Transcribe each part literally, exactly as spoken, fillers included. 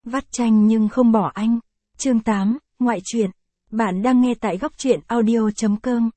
Vắt chanh nhưng không bỏ anh. Chương tám, ngoại truyện. Bạn đang nghe tại góc truyện audio chấm com.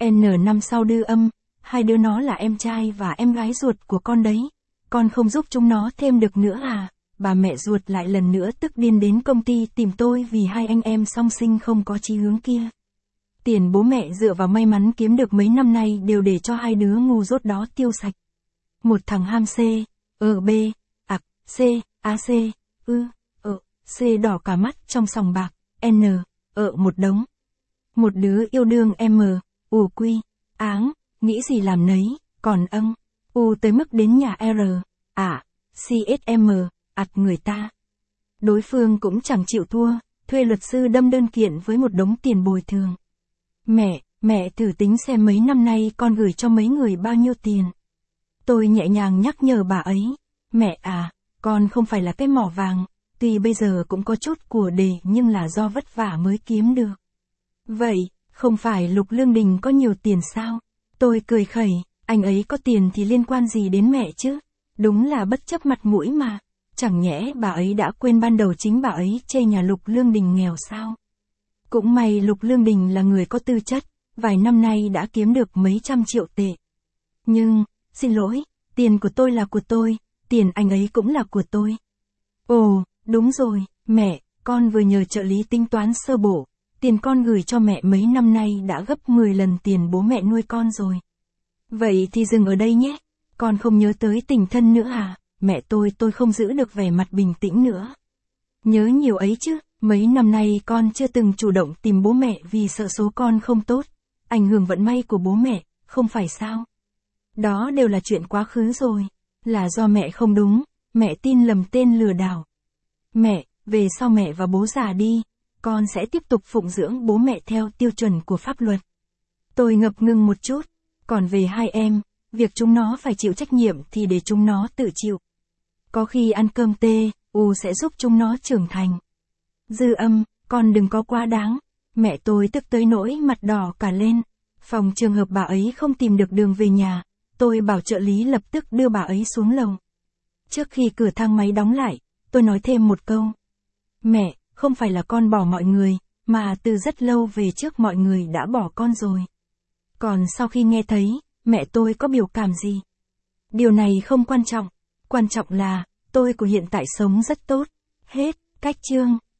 N năm sau đưa âm, hai đứa nó là em trai và em gái ruột của con đấy. Con không giúp chúng nó thêm được nữa à? Bà mẹ ruột lại lần nữa tức điên đến công ty tìm tôi vì hai anh em song sinh không có chí hướng kia. Tiền bố mẹ dựa vào may mắn kiếm được mấy năm nay đều để cho hai đứa ngu dốt đó tiêu sạch. Một thằng ham C, ở B, ạc, C, A C, ư, ở, C đỏ cả mắt trong sòng bạc, N, ở một đống. Một đứa yêu đương M, U quy, áng, nghĩ gì làm nấy, còn âng, U tới mức đến nhà R, à, C S M, ặt người ta. Đối phương cũng chẳng chịu thua, thuê luật sư đâm đơn kiện với một đống tiền bồi thường. Mẹ, mẹ thử tính xem mấy năm nay con gửi cho mấy người bao nhiêu tiền. Tôi nhẹ nhàng nhắc nhở bà ấy, mẹ à, con không phải là cái mỏ vàng, tuy bây giờ cũng có chút của đề nhưng là do vất vả mới kiếm được. Vậy, không phải Lục Lương Đình có nhiều tiền sao? Tôi cười khẩy, anh ấy có tiền thì liên quan gì đến mẹ chứ? Đúng là bất chấp mặt mũi mà. Chẳng nhẽ bà ấy đã quên ban đầu chính bà ấy chê nhà Lục Lương Đình nghèo sao? Cũng may Lục Lương Đình là người có tư chất, vài năm nay đã kiếm được mấy trăm triệu tệ. Nhưng, xin lỗi, tiền của tôi là của tôi, tiền anh ấy cũng là của tôi. Ồ, đúng rồi, mẹ, con vừa nhờ trợ lý tính toán sơ bộ, tiền con gửi cho mẹ mấy năm nay đã gấp mười lần tiền bố mẹ nuôi con rồi. Vậy thì dừng ở đây nhé, con không nhớ tới tình thân nữa à? Mẹ tôi tôi không giữ được vẻ mặt bình tĩnh nữa. Nhớ nhiều ấy chứ, mấy năm nay con chưa từng chủ động tìm bố mẹ vì sợ số con không tốt, ảnh hưởng vận may của bố mẹ, không phải sao? Đó đều là chuyện quá khứ rồi, là do mẹ không đúng, mẹ tin lầm tên lừa đảo. Mẹ, về sau mẹ và bố già đi, con sẽ tiếp tục phụng dưỡng bố mẹ theo tiêu chuẩn của pháp luật. Tôi ngập ngừng một chút, còn về hai em, việc chúng nó phải chịu trách nhiệm thì để chúng nó tự chịu. Có khi ăn cơm tê, U sẽ giúp chúng nó trưởng thành. Dư âm, con đừng có quá đáng. Mẹ tôi tức tới nỗi mặt đỏ cả lên. Phòng trường hợp bà ấy không tìm được đường về nhà, tôi bảo trợ lý lập tức đưa bà ấy xuống lầu. Trước khi cửa thang máy đóng lại, tôi nói thêm một câu. Mẹ, không phải là con bỏ mọi người, mà từ rất lâu về trước mọi người đã bỏ con rồi. Còn sau khi nghe thấy, mẹ tôi có biểu cảm gì? Điều này không quan trọng. Quan trọng là, tôi của hiện tại sống rất tốt. Hết, cách chương.